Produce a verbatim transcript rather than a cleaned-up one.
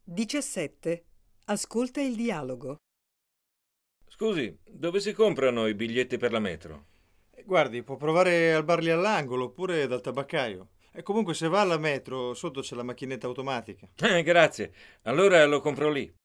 diciassette. Ascolta il dialogo. Scusi, dove si comprano i biglietti per la metro? Guardi, può provare al bar lì all'angolo oppure dal tabaccaio. E comunque se va alla metro, sotto c'è la macchinetta automatica. Eh, grazie. Allora lo compro lì.